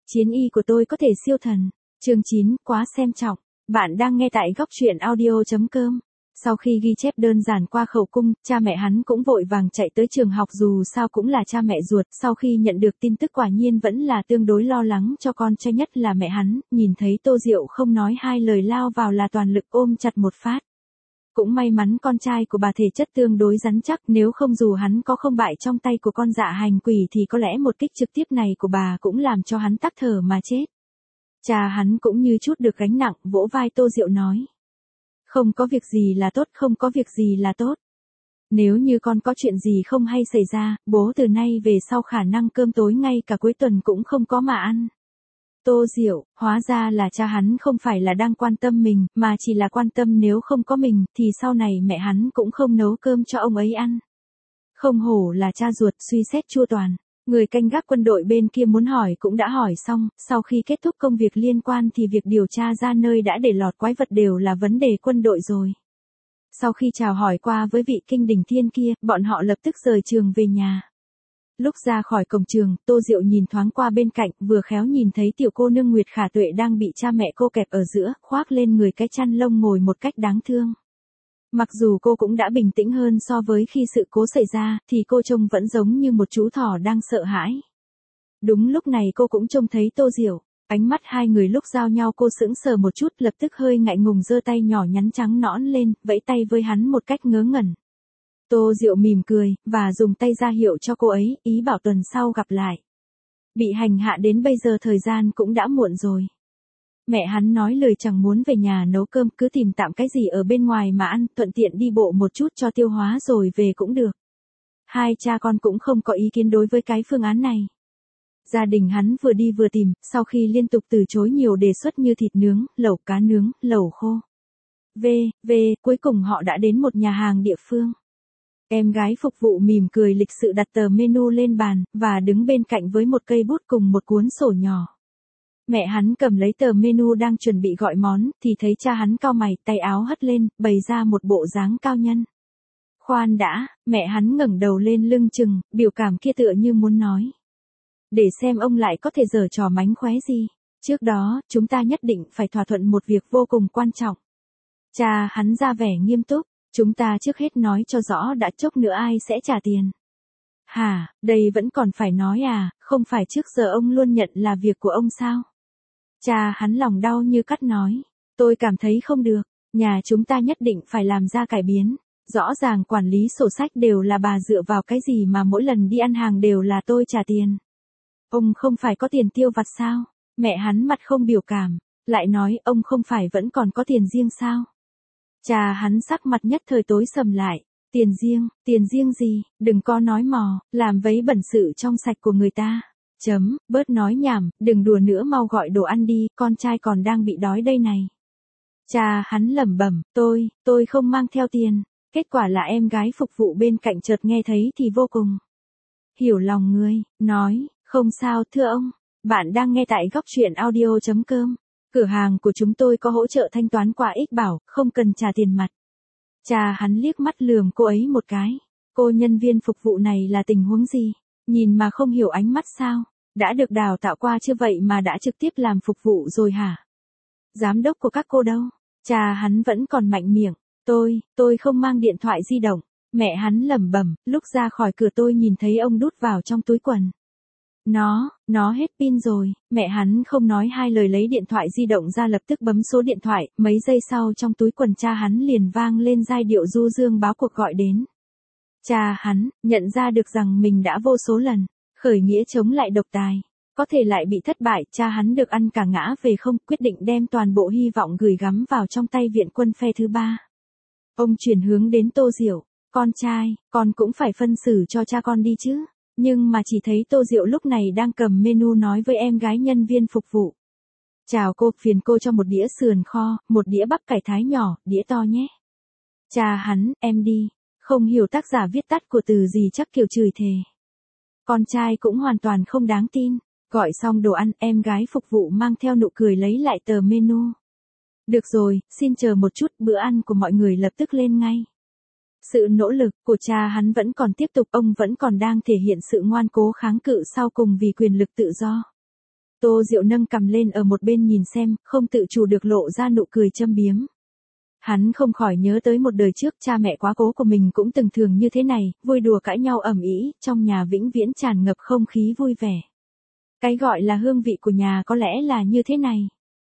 Chiến y của tôi có thể siêu thần. Chương 9, quá xem trọng. Bạn đang nghe tại góc truyện audio.com. Sau khi ghi chép đơn giản qua khẩu cung, cha mẹ hắn cũng vội vàng chạy tới trường học, dù sao cũng là cha mẹ ruột. Sau khi nhận được tin tức quả nhiên vẫn là tương đối lo lắng cho con trai, nhất là mẹ hắn, nhìn thấy Tô Diệu không nói hai lời lao vào là toàn lực ôm chặt một phát. Cũng may mắn con trai của bà thể chất tương đối rắn chắc, nếu không dù hắn có không bại trong tay của con dạ hành quỷ thì có lẽ một kích trực tiếp này của bà cũng làm cho hắn tắc thở mà chết. Cha hắn cũng như chút được gánh nặng, vỗ vai Tô Diệu nói. Không có việc gì là tốt, không có việc gì là tốt. Nếu như con có chuyện gì không hay xảy ra, bố từ nay về sau khả năng cơm tối ngay cả cuối tuần cũng không có mà ăn. Tô Diệu, hóa ra là cha hắn không phải là đang quan tâm mình, mà chỉ là quan tâm nếu không có mình, thì sau này mẹ hắn cũng không nấu cơm cho ông ấy ăn. Không hổ là cha ruột, suy xét chu toàn. Người canh gác quân đội bên kia muốn hỏi cũng đã hỏi xong, sau khi kết thúc công việc liên quan thì việc điều tra ra nơi đã để lọt quái vật đều là vấn đề quân đội rồi. Sau khi chào hỏi qua với vị kinh đỉnh thiên kia, bọn họ lập tức rời trường về nhà. Lúc ra khỏi cổng trường, Tô Diệu nhìn thoáng qua bên cạnh, vừa khéo nhìn thấy tiểu cô nương Nguyệt Khả Tuệ đang bị cha mẹ cô kẹp ở giữa, khoác lên người cái chăn lông ngồi một cách đáng thương. Mặc dù cô cũng đã bình tĩnh hơn so với khi sự cố xảy ra, thì cô trông vẫn giống như một chú thỏ đang sợ hãi. Đúng lúc này cô cũng trông thấy Tô Diệu, ánh mắt hai người lúc giao nhau cô sững sờ một chút, lập tức hơi ngại ngùng giơ tay nhỏ nhắn trắng nõn lên, vẫy tay với hắn một cách ngớ ngẩn. Tô Diệu mỉm cười, và dùng tay ra hiệu cho cô ấy, ý bảo tuần sau gặp lại. Bị hành hạ đến bây giờ thời gian cũng đã muộn rồi. Mẹ hắn nói lời chẳng muốn về nhà nấu cơm, cứ tìm tạm cái gì ở bên ngoài mà ăn, thuận tiện đi bộ một chút cho tiêu hóa rồi về cũng được. Hai cha con cũng không có ý kiến đối với cái phương án này. Gia đình hắn vừa đi vừa tìm, sau khi liên tục từ chối nhiều đề xuất như thịt nướng, lẩu cá nướng, lẩu khô. Cuối cùng họ đã đến một nhà hàng địa phương. Em gái phục vụ mỉm cười lịch sự đặt tờ menu lên bàn, và đứng bên cạnh với một cây bút cùng một cuốn sổ nhỏ. Mẹ hắn cầm lấy tờ menu đang chuẩn bị gọi món, thì thấy cha hắn cau mày, tay áo hất lên, bày ra một bộ dáng cao nhân. Khoan đã, mẹ hắn ngẩng đầu lên lưng chừng, biểu cảm kia tựa như muốn nói. Để xem ông lại có thể giở trò mánh khóe gì. Trước đó, chúng ta nhất định phải thỏa thuận một việc vô cùng quan trọng. Cha hắn ra vẻ nghiêm túc. Chúng ta trước hết nói cho rõ đã, chốc nữa ai sẽ trả tiền. Hả, đây vẫn còn phải nói à, không phải trước giờ ông luôn nhận là việc của ông sao? Cha hắn lòng đau như cắt nói. Tôi cảm thấy không được, nhà chúng ta nhất định phải làm ra cải biến. Rõ ràng quản lý sổ sách đều là bà, dựa vào cái gì mà mỗi lần đi ăn hàng đều là tôi trả tiền. Ông không phải có tiền tiêu vặt sao? Mẹ hắn mặt không biểu cảm, lại nói ông không phải vẫn còn có tiền riêng sao? Cha hắn sắc mặt nhất thời tối sầm lại. Tiền riêng gì, đừng có nói mò, làm vấy bẩn sự trong sạch của người ta. Bớt nói nhảm, đừng đùa nữa, mau gọi đồ ăn đi, con trai còn đang bị đói đây này. Cha hắn lẩm bẩm, tôi không mang theo tiền. Kết quả là em gái phục vụ bên cạnh chợt nghe thấy thì vô cùng hiểu lòng người, nói, không sao thưa ông, bạn đang nghe tại góc truyện audio.com. Cửa hàng của chúng tôi có hỗ trợ thanh toán qua X Bảo, không cần trả tiền mặt. Cha hắn liếc mắt lườm cô ấy một cái. Cô nhân viên phục vụ này là tình huống gì? Nhìn mà không hiểu ánh mắt sao? Đã được đào tạo qua chưa vậy mà đã trực tiếp làm phục vụ rồi hả? Giám đốc của các cô đâu? Cha hắn vẫn còn mạnh miệng. Tôi không mang điện thoại di động. Mẹ hắn lẩm bẩm, lúc ra khỏi cửa tôi nhìn thấy ông đút vào trong túi quần. Nó hết pin rồi. Mẹ hắn không nói hai lời lấy điện thoại di động ra, lập tức bấm số điện thoại, mấy giây sau trong túi quần cha hắn liền vang lên giai điệu du dương báo cuộc gọi đến. Cha hắn nhận ra được rằng mình đã vô số lần khởi nghĩa chống lại độc tài, có thể lại bị thất bại, cha hắn được ăn cả ngã về không, quyết định đem toàn bộ hy vọng gửi gắm vào trong tay viện quân phe thứ ba. Ông chuyển hướng đến Tô Diệu, con trai, con cũng phải phân xử cho cha con đi chứ. Nhưng mà chỉ thấy Tô Diệu lúc này đang cầm menu nói với em gái nhân viên phục vụ. Chào cô, phiền cô cho một đĩa sườn kho, một đĩa bắp cải thái nhỏ, đĩa to nhé. Cha hắn, em đi. Không hiểu tác giả viết tắt của từ gì chắc kiểu chửi thề. Con trai cũng hoàn toàn không đáng tin. Gọi xong đồ ăn, em gái phục vụ mang theo nụ cười lấy lại tờ menu. Được rồi, xin chờ một chút, bữa ăn của mọi người lập tức lên ngay. Sự nỗ lực của cha hắn vẫn còn tiếp tục, ông vẫn còn đang thể hiện sự ngoan cố kháng cự sau cùng vì quyền lực tự do. Tô Diệu nâng cằm lên ở một bên nhìn xem, không tự chủ được lộ ra nụ cười châm biếm. Hắn không khỏi nhớ tới một đời trước cha mẹ quá cố của mình cũng từng thường như thế này, vui đùa cãi nhau ầm ĩ, trong nhà vĩnh viễn tràn ngập không khí vui vẻ. Cái gọi là hương vị của nhà có lẽ là như thế này.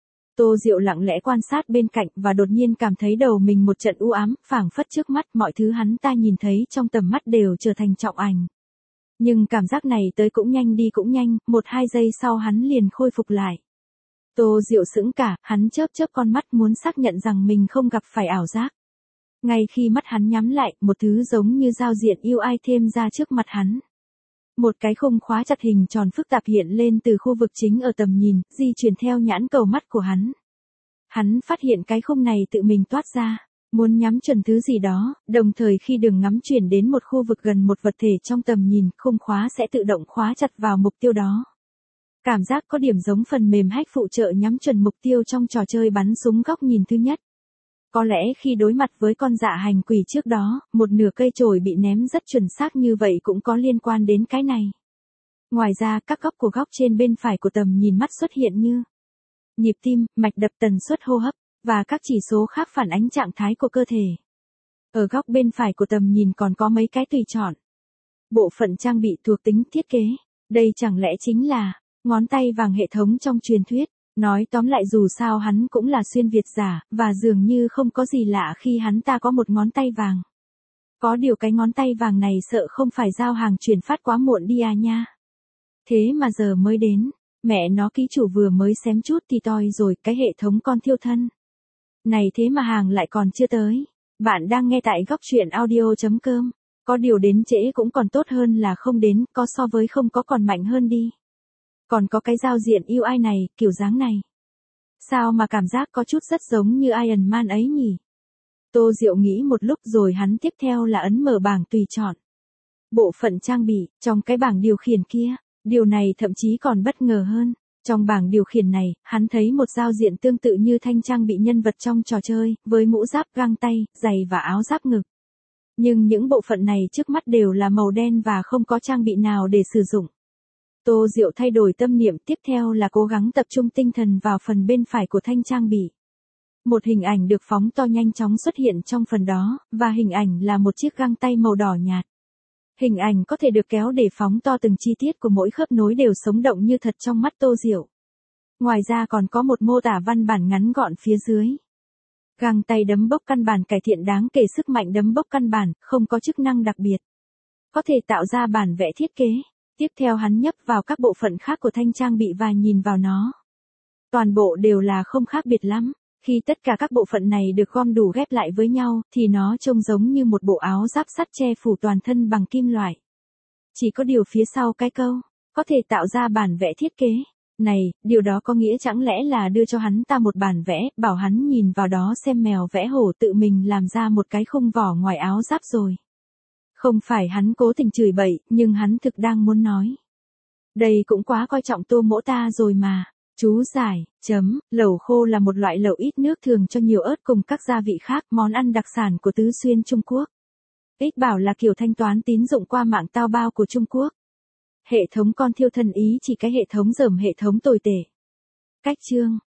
Tô Diệu lặng lẽ quan sát bên cạnh và đột nhiên cảm thấy đầu mình một trận u ám, phảng phất trước mắt mọi thứ hắn ta nhìn thấy trong tầm mắt đều trở thành trọng ảnh. Nhưng cảm giác này tới cũng nhanh đi cũng nhanh, 1-2 giây sau hắn liền khôi phục lại. Tô Diệu sững cả, hắn chớp chớp con mắt muốn xác nhận rằng mình không gặp phải ảo giác. Ngay khi mắt hắn nhắm lại, một thứ giống như giao diện yêu ai thêm ra trước mặt hắn. Một cái khung khóa chặt hình tròn phức tạp hiện lên từ khu vực chính ở tầm nhìn, di chuyển theo nhãn cầu mắt của hắn. Hắn phát hiện cái khung này tự mình toát ra, muốn nhắm chuẩn thứ gì đó, đồng thời khi đường ngắm chuyển đến một khu vực gần một vật thể trong tầm nhìn, khung khóa sẽ tự động khóa chặt vào mục tiêu đó. Cảm giác có điểm giống phần mềm hack phụ trợ nhắm chuẩn mục tiêu trong trò chơi bắn súng góc nhìn thứ nhất. Có lẽ khi đối mặt với con dạ hành quỷ trước đó, một nửa cây chổi bị ném rất chuẩn xác như vậy cũng có liên quan đến cái này. Ngoài ra các góc của góc trên bên phải của tầm nhìn mắt xuất hiện như nhịp tim, mạch đập, tần suất hô hấp, và các chỉ số khác phản ánh trạng thái của cơ thể. Ở góc bên phải của tầm nhìn còn có mấy cái tùy chọn. Bộ phận trang bị thuộc tính thiết kế. Đây chẳng lẽ chính là ngón tay vàng hệ thống trong truyền thuyết. Nói tóm lại dù sao hắn cũng là xuyên Việt giả, và dường như không có gì lạ khi hắn ta có một ngón tay vàng. Có điều cái ngón tay vàng này sợ không phải giao hàng chuyển phát quá muộn đi à nha. Thế mà giờ mới đến, mẹ nó ký chủ vừa mới xém chút thì toi rồi, cái hệ thống con thiêu thân. Này thế mà hàng lại còn chưa tới. Bạn đang nghe tại góc truyện audio.com. Có điều đến trễ cũng còn tốt hơn là không đến, có so với không có còn mạnh hơn đi. Còn có cái giao diện UI này, kiểu dáng này. Sao mà cảm giác có chút rất giống như Iron Man ấy nhỉ? Tô Diệu nghĩ một lúc rồi hắn tiếp theo là ấn mở bảng tùy chọn. Bộ phận trang bị, trong cái bảng điều khiển kia, điều này thậm chí còn bất ngờ hơn. Trong bảng điều khiển này, hắn thấy một giao diện tương tự như thanh trang bị nhân vật trong trò chơi, với mũ giáp, găng tay, giày và áo giáp ngực. Nhưng những bộ phận này trước mắt đều là màu đen và không có trang bị nào để sử dụng. Tô Diệu thay đổi tâm niệm, tiếp theo là cố gắng tập trung tinh thần vào phần bên phải của thanh trang bị. Một hình ảnh được phóng to nhanh chóng xuất hiện trong phần đó, và hình ảnh là một chiếc găng tay màu đỏ nhạt. Hình ảnh có thể được kéo để phóng to từng chi tiết của mỗi khớp nối đều sống động như thật trong mắt Tô Diệu. Ngoài ra còn có một mô tả văn bản ngắn gọn phía dưới. Găng tay đấm bốc căn bản cải thiện đáng kể sức mạnh đấm bốc căn bản, không có chức năng đặc biệt. Có thể tạo ra bản vẽ thiết kế. Tiếp theo hắn nhấp vào các bộ phận khác của thanh trang bị và nhìn vào nó. Toàn bộ đều là không khác biệt lắm. Khi tất cả các bộ phận này được gom đủ ghép lại với nhau, thì nó trông giống như một bộ áo giáp sắt che phủ toàn thân bằng kim loại. Chỉ có điều phía sau cái câu, có thể tạo ra bản vẽ thiết kế. Này, điều đó có nghĩa chẳng lẽ là đưa cho hắn ta một bản vẽ, bảo hắn nhìn vào đó xem mèo vẽ hổ tự mình làm ra một cái khung vỏ ngoài áo giáp rồi. Không phải hắn cố tình chửi bậy, nhưng hắn thực đang muốn nói. Đây cũng quá coi trọng Tô Mỗ ta rồi mà. Chú giải, lẩu khô là một loại lẩu ít nước thường cho nhiều ớt cùng các gia vị khác, món ăn đặc sản của tứ xuyên Trung Quốc. Ích bảo là kiểu thanh toán tín dụng qua mạng tao bao của Trung Quốc. Hệ thống con thiêu thân ý chỉ cái hệ thống dởm hệ thống tồi tệ. Cách chương,